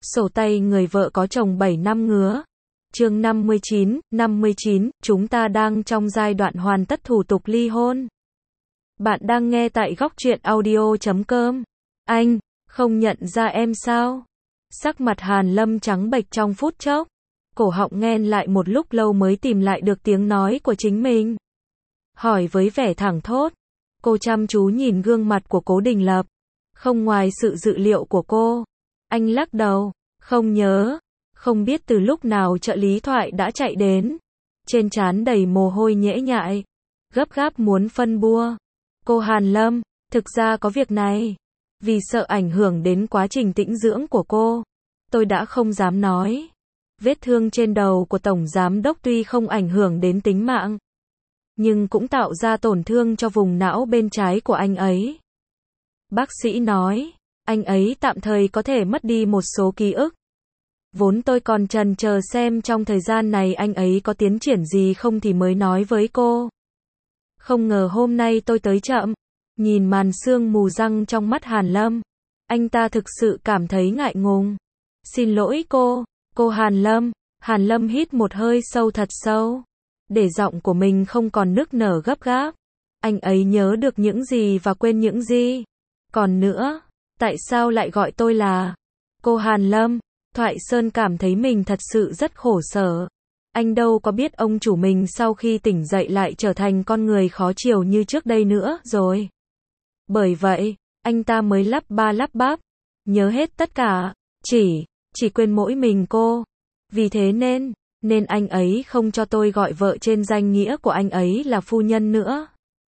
Sổ tay người vợ có chồng 7 năm ngứa. Chương 59, chúng ta đang trong giai đoạn hoàn tất thủ tục ly hôn. Bạn đang nghe tại góc truyện audio.com. Anh, không nhận ra em sao? Sắc mặt Hàn Lâm trắng bệch trong phút chốc. Cổ họng nghẹn lại một lúc lâu mới tìm lại được tiếng nói của chính mình. Hỏi với vẻ thẳng thốt. Cô chăm chú nhìn gương mặt của Cố Đình Lập. Không ngoài sự dự liệu của cô. Anh lắc đầu. Không nhớ. Không biết từ lúc nào trợ lý thoại đã chạy đến. Trên trán đầy mồ hôi nhễ nhại. Gấp gáp muốn phân bua. Cô Hàn Lâm, thực ra có việc này. Vì sợ ảnh hưởng đến quá trình tĩnh dưỡng của cô. Tôi đã không dám nói. Vết thương trên đầu của Tổng Giám Đốc tuy không ảnh hưởng đến tính mạng. Nhưng cũng tạo ra tổn thương cho vùng não bên trái của anh ấy. Bác sĩ nói, anh ấy tạm thời có thể mất đi một số ký ức. Vốn tôi còn chần chờ xem trong thời gian này anh ấy có tiến triển gì không thì mới nói với cô. Không ngờ hôm nay tôi tới chậm. Nhìn màn sương mù răng trong mắt Hàn Lâm. Anh ta thực sự cảm thấy ngại ngùng. Xin lỗi cô Hàn Lâm. Hàn Lâm hít một hơi sâu thật sâu. Để giọng của mình không còn nức nở gấp gáp. Anh ấy nhớ được những gì và quên những gì. Còn nữa, tại sao lại gọi tôi là cô Hàn Lâm? Thoại Sơn cảm thấy mình thật sự rất khổ sở. Anh đâu có biết ông chủ mình sau khi tỉnh dậy lại trở thành con người khó chiều như trước đây nữa rồi. Bởi vậy, anh ta mới lắp ba lắp bắp. Nhớ hết tất cả. Chỉ quên mỗi mình cô. Vì thế nên anh ấy không cho tôi gọi vợ trên danh nghĩa của anh ấy là phu nhân nữa.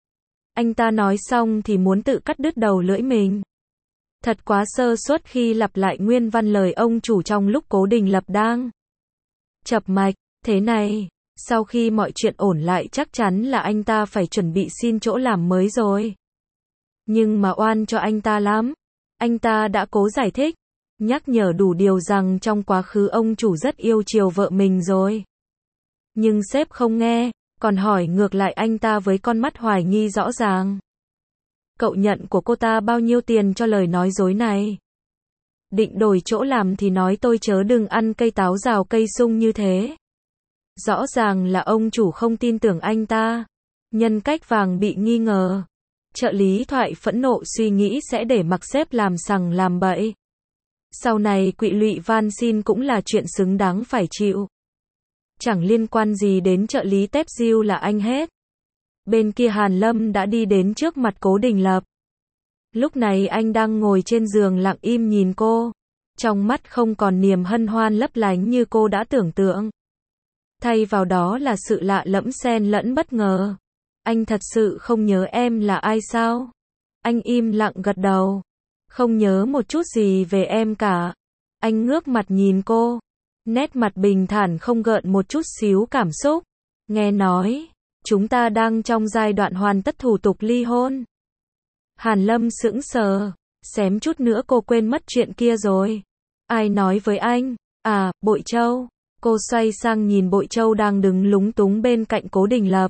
Anh ta nói xong thì muốn tự cắt đứt đầu lưỡi mình. Thật quá sơ suất khi lặp lại nguyên văn lời ông chủ trong lúc Cố Đình Lập đang chập mạch. Thế này, sau khi mọi chuyện ổn lại chắc chắn là anh ta phải chuẩn bị xin chỗ làm mới rồi. Nhưng mà oan cho anh ta lắm. Anh ta đã cố giải thích, nhắc nhở đủ điều rằng trong quá khứ ông chủ rất yêu chiều vợ mình rồi. Nhưng sếp không nghe, còn hỏi ngược lại anh ta với con mắt hoài nghi rõ ràng. Cậu nhận của cô ta bao nhiêu tiền cho lời nói dối này? Định đổi chỗ làm thì nói tôi chớ đừng ăn cây táo rào cây sung như thế. Rõ ràng là ông chủ không tin tưởng anh ta. Nhân cách vàng bị nghi ngờ. Trợ lý thoại phẫn nộ suy nghĩ sẽ để mặc sếp làm sằng làm bậy. Sau này quỵ lụy van xin cũng là chuyện xứng đáng phải chịu. Chẳng liên quan gì đến trợ lý tép diêu là anh hết. Bên kia Hàn Lâm đã đi đến trước mặt Cố Đình Lập. Lúc này anh đang ngồi trên giường lặng im nhìn cô. Trong mắt không còn niềm hân hoan lấp lánh như cô đã tưởng tượng. Thay vào đó là sự lạ lẫm xen lẫn bất ngờ. Anh thật sự không nhớ em là ai sao? Anh im lặng gật đầu. Không nhớ một chút gì về em cả. Anh ngước mặt nhìn cô. Nét mặt bình thản không gợn một chút xíu cảm xúc. Nghe nói, chúng ta đang trong giai đoạn hoàn tất thủ tục ly hôn. Hàn Lâm sững sờ. Xém chút nữa cô quên mất chuyện kia rồi. Ai nói với anh? À, Bội Châu. Cô xoay sang nhìn Bội Châu đang đứng lúng túng bên cạnh Cố Đình Lập.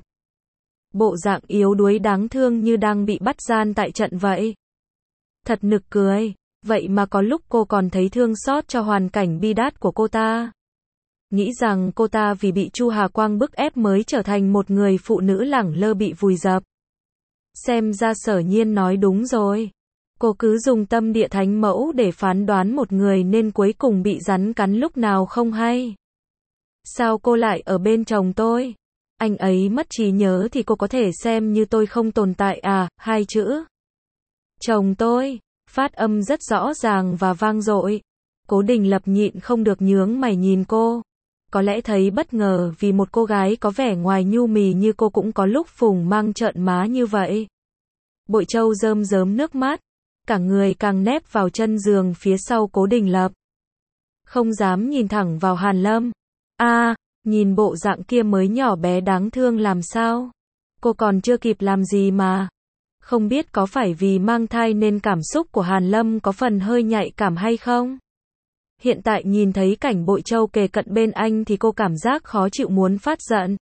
Bộ dạng yếu đuối đáng thương như đang bị bắt gian tại trận vậy. Thật nực cười. Vậy mà có lúc cô còn thấy thương xót cho hoàn cảnh bi đát của cô ta. Nghĩ rằng cô ta vì bị Chu Hà Quang bức ép mới trở thành một người phụ nữ lẳng lơ bị vùi dập. Xem ra Sở Nhiên nói đúng rồi. Cô cứ dùng tâm địa thánh mẫu để phán đoán một người nên cuối cùng bị rắn cắn lúc nào không hay. Sao cô lại ở bên chồng tôi? Anh ấy mất trí nhớ thì cô có thể xem như tôi không tồn tại à? Hai chữ chồng tôi, phát âm rất rõ ràng và vang dội. Cố Đình Lập nhịn không được nhướng mày nhìn cô. Có lẽ thấy bất ngờ vì một cô gái có vẻ ngoài nhu mì như cô cũng có lúc phùng mang trợn má như vậy. Bội Châu rơm rớm nước mắt. Cả người càng nép vào chân giường phía sau Cố Đình Lập. Không dám nhìn thẳng vào Hàn Lâm. Nhìn bộ dạng kia mới nhỏ bé đáng thương làm sao? Cô còn chưa kịp làm gì mà. Không biết có phải vì mang thai nên cảm xúc của Hàn Lâm có phần hơi nhạy cảm hay không? Hiện tại nhìn thấy cảnh Bội Châu kề cận bên anh thì cô cảm giác khó chịu muốn phát giận.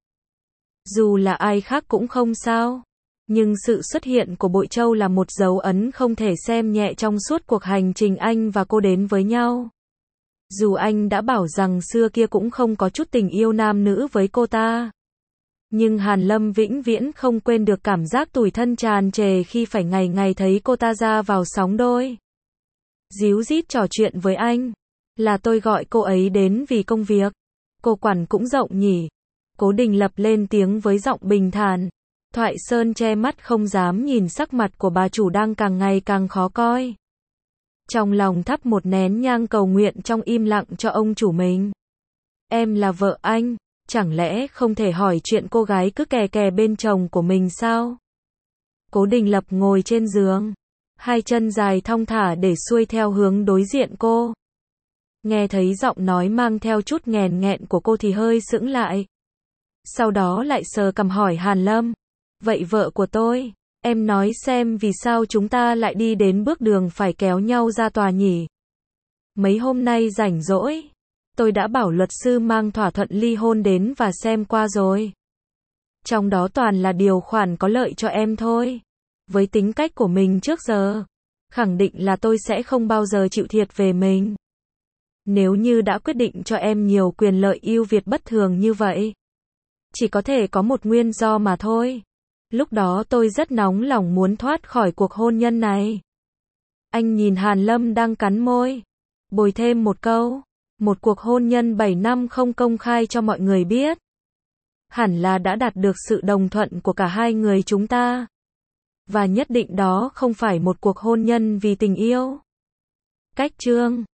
Dù là ai khác cũng không sao. Nhưng sự xuất hiện của Bội Châu là một dấu ấn không thể xem nhẹ trong suốt cuộc hành trình anh và cô đến với nhau. Dù anh đã bảo rằng xưa kia cũng không có chút tình yêu nam nữ với cô ta. Nhưng Hàn Lâm vĩnh viễn không quên được cảm giác tủi thân tràn trề khi phải ngày ngày thấy cô ta ra vào sóng đôi. Díu dít trò chuyện với anh. Là tôi gọi cô ấy đến vì công việc. Cô quản cũng rộng nhỉ. Cố Đình Lập lên tiếng với giọng bình thản. Thoại Sơn che mắt không dám nhìn sắc mặt của bà chủ đang càng ngày càng khó coi. Trong lòng thắp một nén nhang cầu nguyện trong im lặng cho ông chủ mình. Em là vợ anh, chẳng lẽ không thể hỏi chuyện cô gái cứ kè kè bên chồng của mình sao? Cố Đình Lập ngồi trên giường, hai chân dài thong thả để xuôi theo hướng đối diện cô. Nghe thấy giọng nói mang theo chút nghèn nghẹn của cô thì hơi sững lại. Sau đó lại sờ cằm hỏi Hàn Lâm. Vậy vợ của tôi, em nói xem vì sao chúng ta lại đi đến bước đường phải kéo nhau ra tòa nhỉ? Mấy hôm nay rảnh rỗi, tôi đã bảo luật sư mang thỏa thuận ly hôn đến và xem qua rồi. Trong đó toàn là điều khoản có lợi cho em thôi. Với tính cách của mình trước giờ, khẳng định là tôi sẽ không bao giờ chịu thiệt về mình. Nếu như đã quyết định cho em nhiều quyền lợi ưu việt bất thường như vậy, chỉ có thể có một nguyên do mà thôi. Lúc đó tôi rất nóng lòng muốn thoát khỏi cuộc hôn nhân này. Anh nhìn Hàn Lâm đang cắn môi, bồi thêm một câu. Một cuộc hôn nhân 7 năm không công khai cho mọi người biết. Hẳn là đã đạt được sự đồng thuận của cả hai người chúng ta. Và nhất định đó không phải một cuộc hôn nhân vì tình yêu. Cách chương